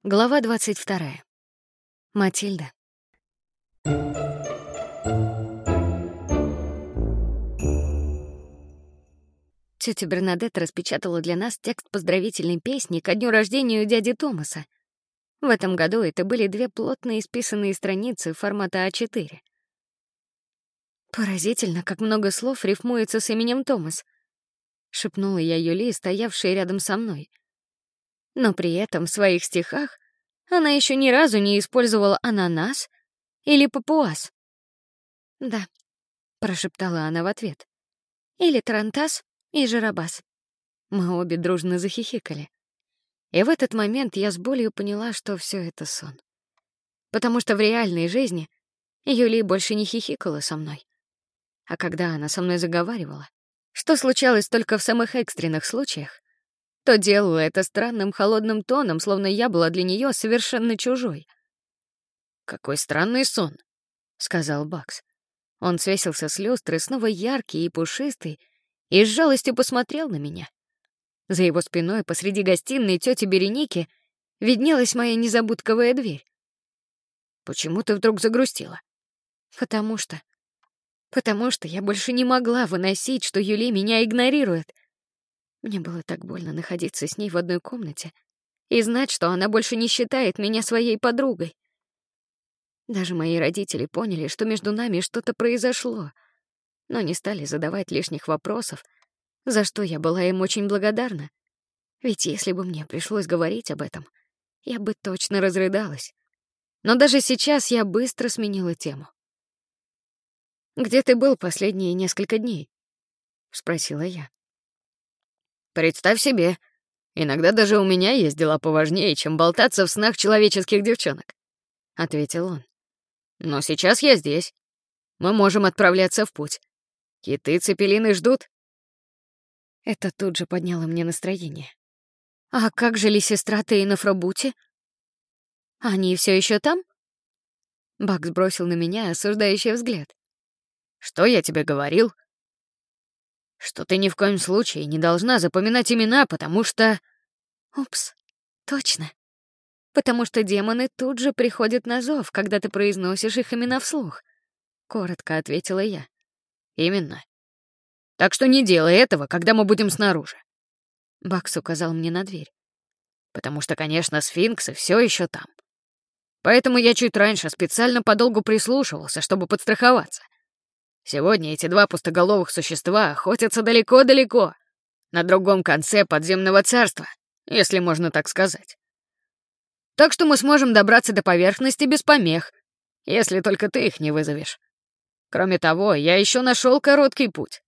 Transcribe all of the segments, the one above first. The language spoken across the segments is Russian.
Глава 22. Матильда. Тётя Бернадетта распечатала для нас текст поздравительной песни ко дню рождения у дяди Томаса. В этом году это были 2 плотно исписанные страницы формата А4. «Поразительно, как много слов рифмуется с именем Томас», — шепнула я Юлии, стоявшей рядом со мной. Но при этом в своих стихах она еще ни разу не использовала ананас или папуас. «Да», — прошептала она в ответ. «Или тарантас и жиробас». Мы обе дружно захихикали. И в этот момент я с болью поняла, что все это сон. Потому что в реальной жизни Юлия больше не хихикала со мной. А когда она со мной заговаривала, что случалось только в самых экстренных случаях, то делала это странным холодным тоном, словно я была для нее совершенно чужой. «Какой странный сон», — сказал Бакс. Он свесился с люстры, снова яркий и пушистый, и с жалостью посмотрел на меня. За его спиной посреди гостиной тети Береники виднелась моя незабудковая дверь. «Почему ты вдруг загрустила?» Потому что я больше не могла выносить, что Юли меня игнорирует. Мне было так больно находиться с ней в одной комнате и знать, что она больше не считает меня своей подругой. Даже мои родители поняли, что между нами что-то произошло, но не стали задавать лишних вопросов, за что я была им очень благодарна. Ведь если бы мне пришлось говорить об этом, я бы точно разрыдалась. Но даже сейчас я быстро сменила тему. «Где ты был последние несколько дней?» — спросила я. «Представь себе, иногда даже у меня есть дела поважнее, чем болтаться в снах человеческих девчонок», — ответил он. «Но сейчас я здесь. Мы можем отправляться в путь. Киты-цепелины ждут». Это тут же подняло мне настроение. «А как же Лисистрата и Нафробути? Они все еще там?» Бакс бросил на меня осуждающий взгляд. «Что я тебе говорил? Что ты ни в коем случае не должна запоминать имена, потому что...» «Упс, точно. Потому что демоны тут же приходят на зов, когда ты произносишь их имена вслух», — коротко ответила я. «Именно. Так что не делай этого, когда мы будем снаружи». Бакс указал мне на дверь. «Потому что, конечно, сфинксы все еще там. Поэтому я чуть раньше специально подолгу прислушивался, чтобы подстраховаться. Сегодня эти 2 пустоголовых существа охотятся далеко-далеко, на другом конце подземного царства, если можно так сказать. Так что мы сможем добраться до поверхности без помех, если только ты их не вызовешь. Кроме того, я еще нашел короткий путь».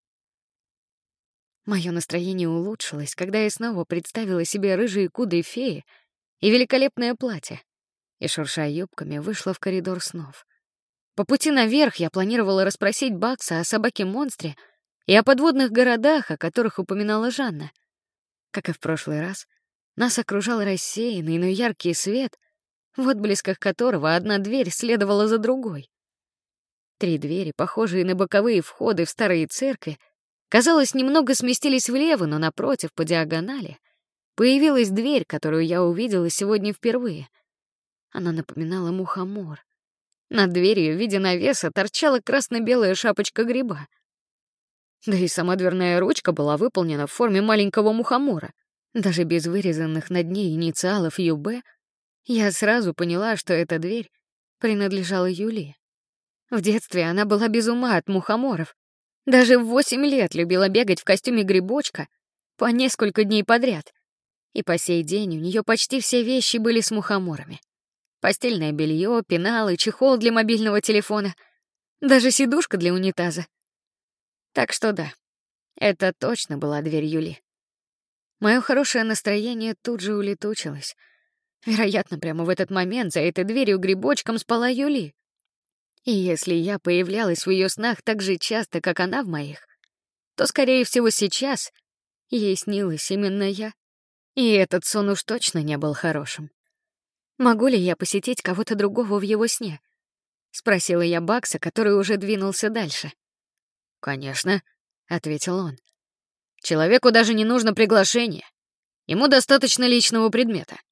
Мое настроение улучшилось, когда я снова представила себе рыжие кудри феи и великолепное платье, и, шурша юбками, вышла в коридор снов. По пути наверх я планировала расспросить Бакса о собаке-монстре и о подводных городах, о которых упоминала Жанна. Как и в прошлый раз, нас окружал рассеянный, но яркий свет, в отблесках которого одна дверь следовала за другой. 3 двери, похожие на боковые входы в старые церкви, казалось, немного сместились влево, но напротив, по диагонали, появилась дверь, которую я увидела сегодня впервые. Она напоминала мухомор. Над дверью в виде навеса торчала красно-белая шапочка гриба. Да и сама дверная ручка была выполнена в форме маленького мухомора. Даже без вырезанных над ней инициалов ЮБ я сразу поняла, что эта дверь принадлежала Юлии. В детстве она была без ума от мухоморов. Даже в 8 лет любила бегать в костюме грибочка по несколько дней подряд. И по сей день у нее почти все вещи были с мухоморами. Постельное белье, пеналы, чехол для мобильного телефона, даже сидушка для унитаза. Так что да, это точно была дверь Юли. Мое хорошее настроение тут же улетучилось. Вероятно, прямо в этот момент за этой дверью грибочком спала Юли. И если я появлялась в ее снах так же часто, как она в моих, то, скорее всего, сейчас ей снилась именно я. И этот сон уж точно не был хорошим. «Могу ли я посетить кого-то другого в его сне?» — спросила я Бакса, который уже двинулся дальше. «Конечно», — ответил он. «Человеку даже не нужно приглашение. Ему достаточно личного предмета.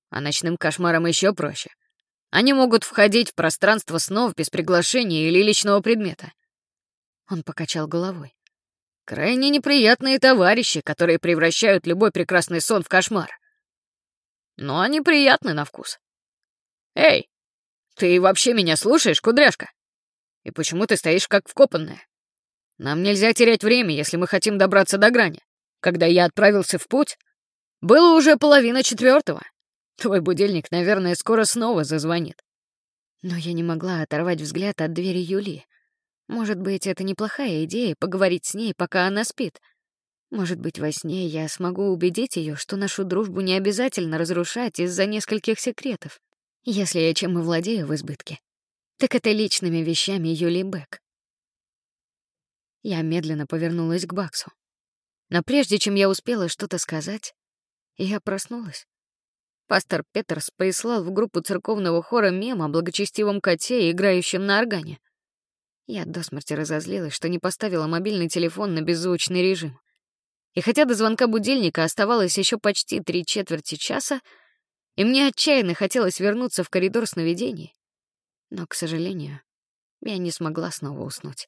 А ночным кошмарам еще проще. Они могут входить в пространство снов без приглашения или личного предмета. Он покачал головой. Крайне неприятные товарищи, которые превращают любой прекрасный сон в кошмар. Но они приятны на вкус. Эй, ты вообще меня слушаешь, кудряшка? И почему ты стоишь как вкопанная? Нам нельзя терять время, если мы хотим добраться до грани. Когда я отправился в путь, было уже 3:30. Твой будильник, наверное, скоро снова зазвонит. Но я не могла оторвать взгляд от двери Юли. Может быть, это неплохая идея — поговорить с ней, пока она спит. Может быть, во сне я смогу убедить ее, что нашу дружбу не обязательно разрушать из-за нескольких секретов. Если я чем и владею в избытке, так это личными вещами Юли Бек. Я медленно повернулась к Баксу. Но прежде чем я успела что-то сказать, я проснулась. Пастор Петерс прислал в группу церковного хора мем о благочестивом коте, играющем на органе. Я до смерти разозлилась, что не поставила мобильный телефон на беззвучный режим. И хотя до звонка будильника оставалось еще почти 3/4 часа, и мне отчаянно хотелось вернуться в коридор сновидений, но, к сожалению, я не смогла снова уснуть.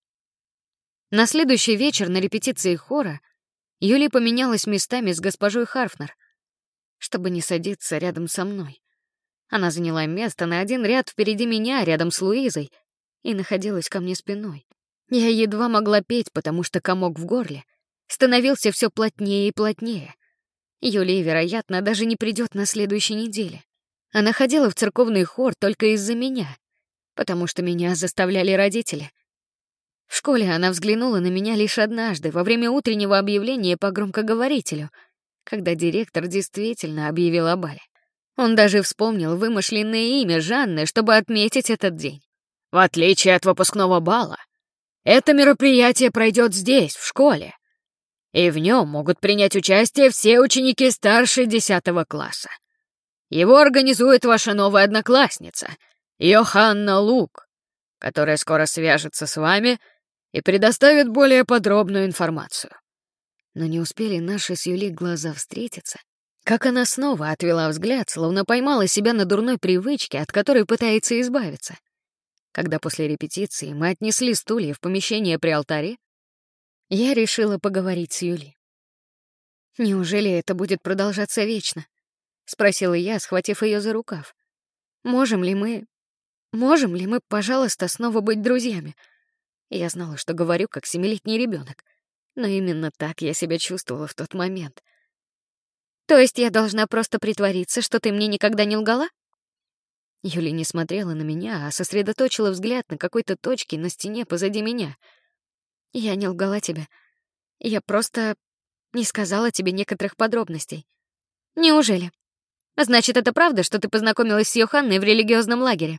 На следующий вечер на репетиции хора Юли поменялась местами с госпожой Харфнер, чтобы не садиться рядом со мной. Она заняла место на один ряд впереди меня, рядом с Луизой, и находилась ко мне спиной. Я едва могла петь, потому что комок в горле становился все плотнее и плотнее. Юлия, вероятно, даже не придет на следующей неделе. Она ходила в церковный хор только из-за меня, потому что меня заставляли родители. В школе она взглянула на меня лишь однажды, во время утреннего объявления по громкоговорителю, когда директор действительно объявил о бале. Он даже вспомнил вымышленное имя Жанны, чтобы отметить этот день. В отличие от выпускного бала, это мероприятие пройдет здесь, в школе, и в нем могут принять участие все ученики старше 10 класса. Его организует ваша новая одноклассница, Йоханна Лук, которая скоро свяжется с вами и предоставит более подробную информацию. Но не успели наши с Юли глаза встретиться, как она снова отвела взгляд, словно поймала себя на дурной привычке, от которой пытается избавиться. Когда после репетиции мы отнесли стулья в помещение при алтаре, я решила поговорить с Юли. «Неужели это будет продолжаться вечно?» — спросила я, схватив ее за рукав. Можем ли мы, пожалуйста, снова быть друзьями?» Я знала, что говорю как 7-летний ребенок, но именно так я себя чувствовала в тот момент. «То есть я должна просто притвориться, что ты мне никогда не лгала?» Юли не смотрела на меня, а сосредоточила взгляд на какой-то точке на стене позади меня. «Я не лгала тебе. Я просто не сказала тебе некоторых подробностей». «Неужели? Значит, это правда, что ты познакомилась с Йоханной в религиозном лагере?»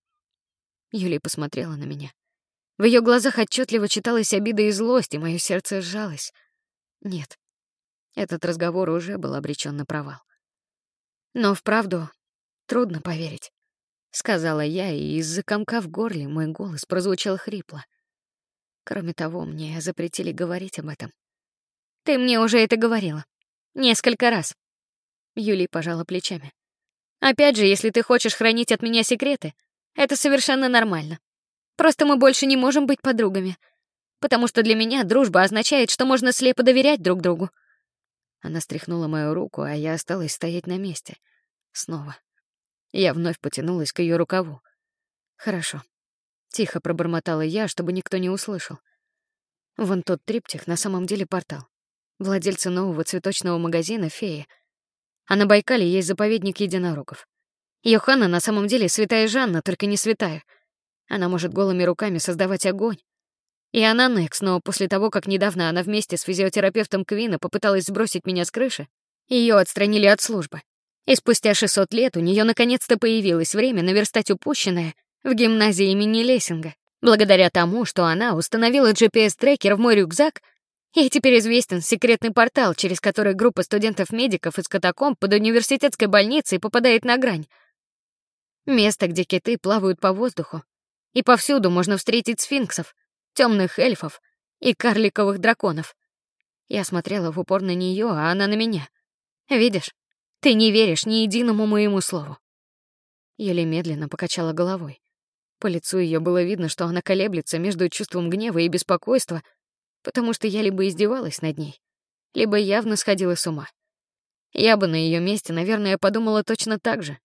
Юли посмотрела на меня. В ее глазах отчетливо читалась обида и злость, и мое сердце сжалось. Нет, этот разговор уже был обречен на провал. «Но вправду трудно поверить», — сказала я, и из-за комка в горле мой голос прозвучал хрипло. Кроме того, мне запретили говорить об этом. «Ты мне уже это говорила. Несколько раз». Юли пожала плечами. «Опять же, если ты хочешь хранить от меня секреты, это совершенно нормально. Просто мы больше не можем быть подругами, потому что для меня дружба означает, что можно слепо доверять друг другу». Она стряхнула мою руку, а я осталась стоять на месте. Снова. Я вновь потянулась к ее рукаву. «Хорошо», — тихо пробормотала я, чтобы никто не услышал. «Вон тот триптих на самом деле портал. Владельцы нового цветочного магазина «Феи». А на Байкале есть заповедник единорогов. Йоханна на самом деле святая Жанна, только не святая. Она может голыми руками создавать огонь. И она Некс, но после того, как недавно она вместе с физиотерапевтом Квина попыталась сбросить меня с крыши, ее отстранили от службы. И спустя 600 лет у нее наконец-то появилось время наверстать упущенное в гимназии имени Лессинга, благодаря тому, что она установила GPS-трекер в мой рюкзак, и теперь известен секретный портал, через который группа студентов-медиков из катакомб под университетской больницей попадает на грань. Место, где киты плавают по воздуху, и повсюду можно встретить сфинксов, темных эльфов и карликовых драконов. Я смотрела в упор на нее, а она на меня. «Видишь, Ты не веришь ни единому моему слову. Юли медленно покачала головой. По лицу ее было видно, что она колеблется между чувством гнева и беспокойства, потому что я либо издевалась над ней, либо явно сходила с ума. Я бы на ее месте, наверное, подумала точно так же.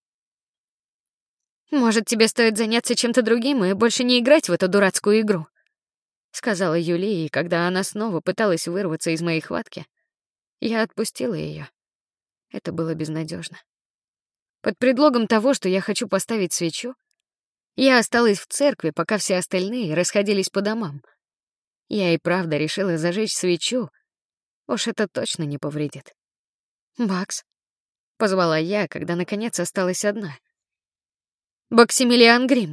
Может, тебе стоит заняться чем-то другим и больше не играть в эту дурацкую игру, сказала Юлия, и когда она снова пыталась вырваться из моей хватки, я отпустила ее. Это было безнадежно. Под предлогом того, что я хочу поставить свечу, я осталась в церкви, пока все остальные расходились по домам. Я и правда решила зажечь свечу. Уж это точно не повредит. «Бакс», — позвала я, когда наконец осталась одна. «Баксимилиан Грим,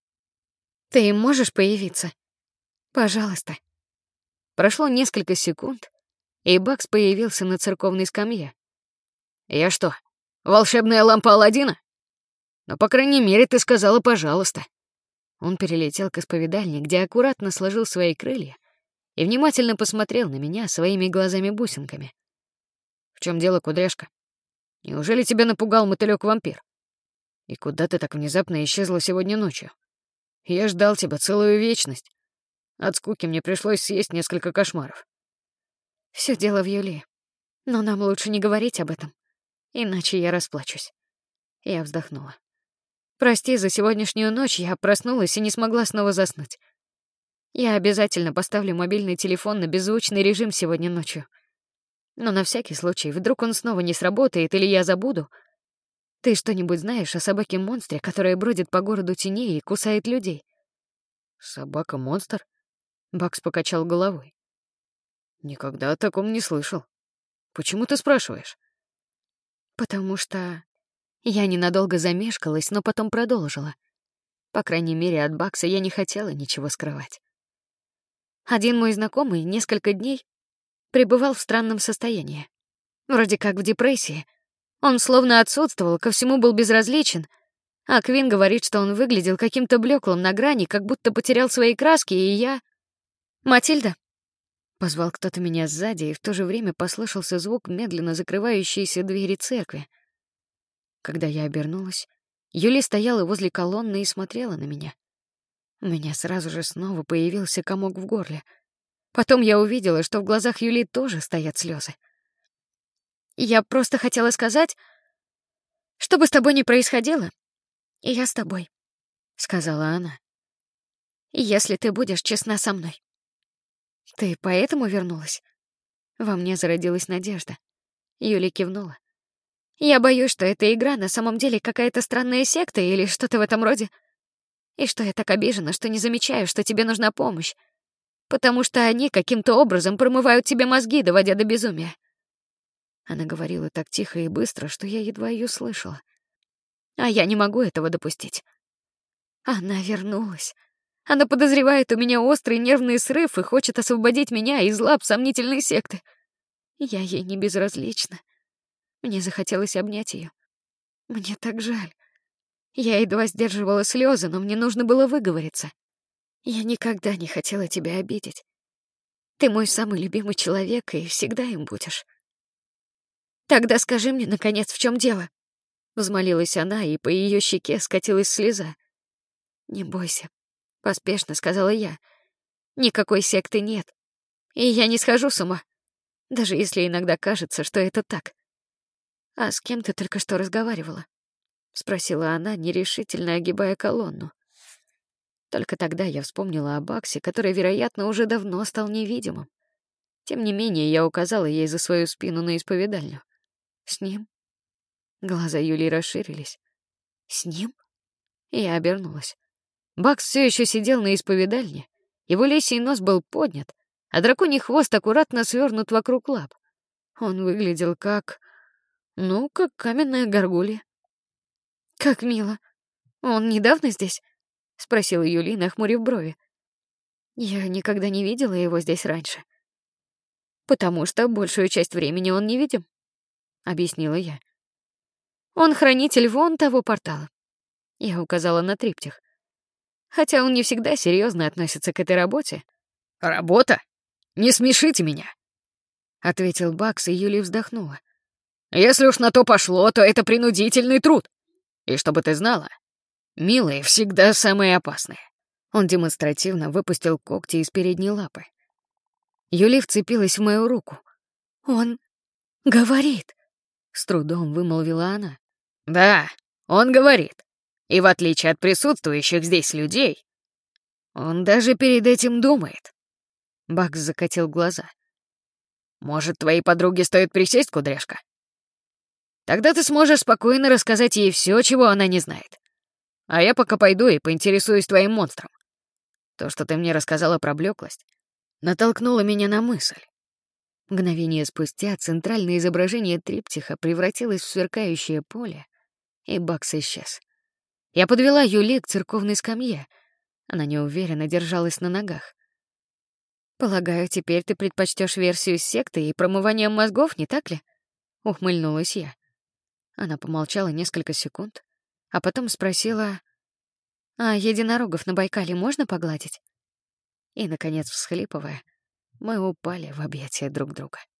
ты можешь появиться? Пожалуйста». Прошло несколько секунд, и Бакс появился на церковной скамье. «Я что, волшебная лампа Аладдина? Но, по крайней мере, ты сказала «пожалуйста». Он перелетел к исповедальне, где аккуратно сложил свои крылья и внимательно посмотрел на меня своими глазами-бусинками. «В чем дело, кудряшка? Неужели тебя напугал мотылёк-вампир? И куда ты так внезапно исчезла сегодня ночью? Я ждал тебя целую вечность. От скуки мне пришлось съесть несколько кошмаров». Все дело в Юлии. Но нам лучше не говорить об этом, иначе я расплачусь. Я вздохнула. Прости за сегодняшнюю ночь, я проснулась и не смогла снова заснуть. Я обязательно поставлю мобильный телефон на беззвучный режим сегодня ночью. Но на всякий случай, вдруг он снова не сработает или я забуду. Ты что-нибудь знаешь о собаке-монстре, которая бродит по городу теней и кусает людей? Собака-монстр? Бакс покачал головой. Никогда о таком не слышал. Почему ты спрашиваешь? Потому что я ненадолго замешкалась, но потом продолжила. По крайней мере, от Бакса я не хотела ничего скрывать. Один мой знакомый несколько дней пребывал в странном состоянии. Вроде как в депрессии. Он словно отсутствовал, ко всему был безразличен. А Квин говорит, что он выглядел каким-то блеклым на грани, как будто потерял свои краски, и я... «Матильда!» — позвал кто-то меня сзади, и в то же время послышался звук медленно закрывающейся двери церкви. Когда я обернулась, Юли стояла возле колонны и смотрела на меня. У меня сразу же снова появился комок в горле. Потом я увидела, что в глазах Юли тоже стоят слезы. «Я просто хотела сказать, что бы с тобой ни происходило, и я с тобой», — сказала она. «Если ты будешь честна со мной». «Ты поэтому вернулась?» Во мне зародилась надежда. Юли кивнула. «Я боюсь, что эта игра на самом деле какая-то странная секта или что-то в этом роде. И что я так обижена, что не замечаю, что тебе нужна помощь. Потому что они каким-то образом промывают тебе мозги, доводя до безумия». Она говорила так тихо и быстро, что я едва ее слышала. А я не могу этого допустить. Она вернулась. Она подозревает у меня острый нервный срыв и хочет освободить меня из лап сомнительной секты. Я ей не безразлична. Мне захотелось обнять ее. Мне так жаль. Я едва сдерживала слезы, но мне нужно было выговориться. Я никогда не хотела тебя обидеть. Ты мой самый любимый человек, и всегда им будешь. Тогда скажи мне, наконец, в чем дело? Взмолилась она, и по ее щеке скатилась слеза. Не бойся, поспешно сказала я. Никакой секты нет. И я не схожу с ума, даже если иногда кажется, что это так. А с кем ты только что разговаривала? Спросила она, нерешительно огибая колонну. Только тогда я вспомнила о Баксе, который, вероятно, уже давно стал невидимым. Тем не менее, я указала ей за свою спину на исповедальню. С ним? Глаза Юли расширились. С ним? Я обернулась. Бакс все еще сидел на исповедальне. Его лисий нос был поднят, а драконий хвост аккуратно свернут вокруг лап. Он выглядел как каменная горгулья. Как мило. Он недавно здесь? Спросила Юли, нахмурив брови. Я никогда не видела его здесь раньше. Потому что большую часть времени он невидим, объяснила я. Он хранитель вон того портала. Я указала на триптих. Хотя он не всегда серьезно относится к этой работе. Работа? Не смешите меня, ответил Бакс, и Юли вздохнула. Если уж на то пошло, то это принудительный труд. И чтобы ты знала, милые всегда самые опасные». Он демонстративно выпустил когти из передней лапы. Юли вцепилась в мою руку. «Он говорит», — с трудом вымолвила она. «Да, он говорит. И в отличие от присутствующих здесь людей, он даже перед этим думает». Бакс закатил глаза. «Может, твоей подруге стоит присесть, кудряшка? Тогда ты сможешь спокойно рассказать ей все, чего она не знает. А я пока пойду и поинтересуюсь твоим монстром. То, что ты мне рассказала про блеклость, натолкнуло меня на мысль». Мгновение спустя центральное изображение триптиха превратилось в сверкающее поле, и Бакс исчез. Я подвела Юли к церковной скамье. Она неуверенно держалась на ногах. «Полагаю, теперь ты предпочтешь версию с сектой и промыванием мозгов, не так ли?» — ухмыльнулась я. Она помолчала несколько секунд, а потом спросила: «А единорогов на Байкале можно погладить?» И, наконец, всхлипывая, мы упали в объятия друг друга.